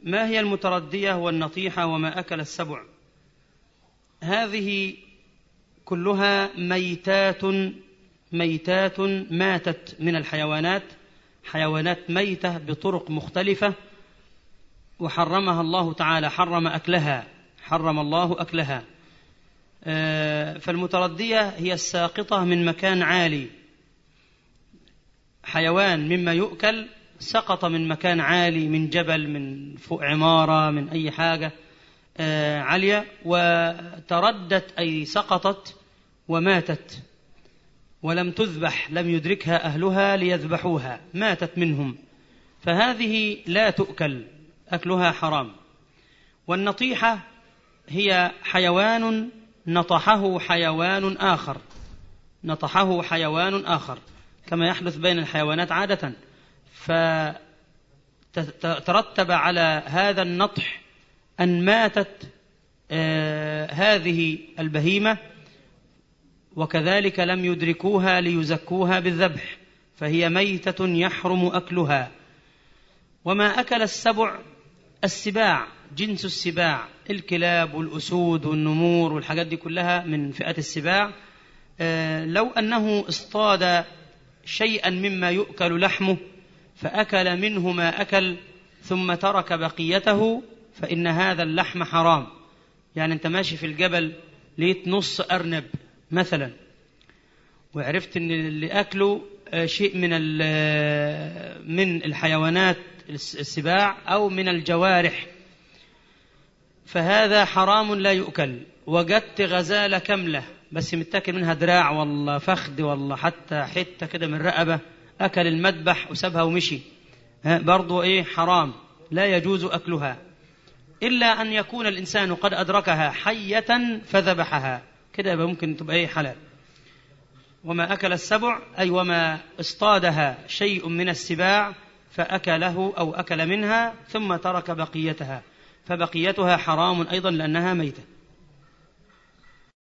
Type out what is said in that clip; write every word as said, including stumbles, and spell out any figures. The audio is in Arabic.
ما هي المتردية والنطيحة وما أكل السبع؟ هذه كلها ميتات ميتات ماتت من الحيوانات، حيوانات ميتة بطرق مختلفة وحرمها الله تعالى، حرم أكلها حرم الله أكلها. فالمتردية هي الساقطة من مكان عالي، حيوان مما يؤكل سقط من مكان عالي، من جبل، من فوق عمارة، من أي حاجة عالية، وتردت أي سقطت وماتت ولم تذبح، لم يدركها أهلها ليذبحوها، ماتت منهم، فهذه لا تؤكل، أكلها حرام. والنطيحة هي حيوان نطحه حيوان آخر، نطحه حيوان آخر كما يحدث بين الحيوانات عادة، فترتب على هذا النطح أن ماتت آه هذه البهيمة، وكذلك لم يدركوها ليزكوها بالذبح، فهي ميتة يحرم أكلها. وما أكل السبع، السباع، جنس السباع، الكلاب والأسود والنمور والحاجات دي كلها من فئة السباع. آه لو أنه اصطاد شيئا مما يؤكل لحمه فأكل منه ما أكل ثم ترك بقيته فإن هذا اللحم حرام. يعني أنت ماشي في الجبل لقيت نص أرنب مثلا، وعرفت أن اللي أكله شيء من من الحيوانات السباع أو من الجوارح، فهذا حرام لا يؤكل. وجدت غزالة كاملة بس متاكل منها دراع والله فخذ والله حتى حتة كده من رقبة، أكل المذبح وسابها ومشي، برضو إيه حرام، لا يجوز أكلها إلا أن يكون الإنسان قد أدركها حية فذبحها، كده ممكن تبقى إيه حلال. وما أكل السبع أي وما اصطادها شيء من السباع فأكله أو أكل منها ثم ترك بقيتها، فبقيتها حرام أيضا لأنها ميتة.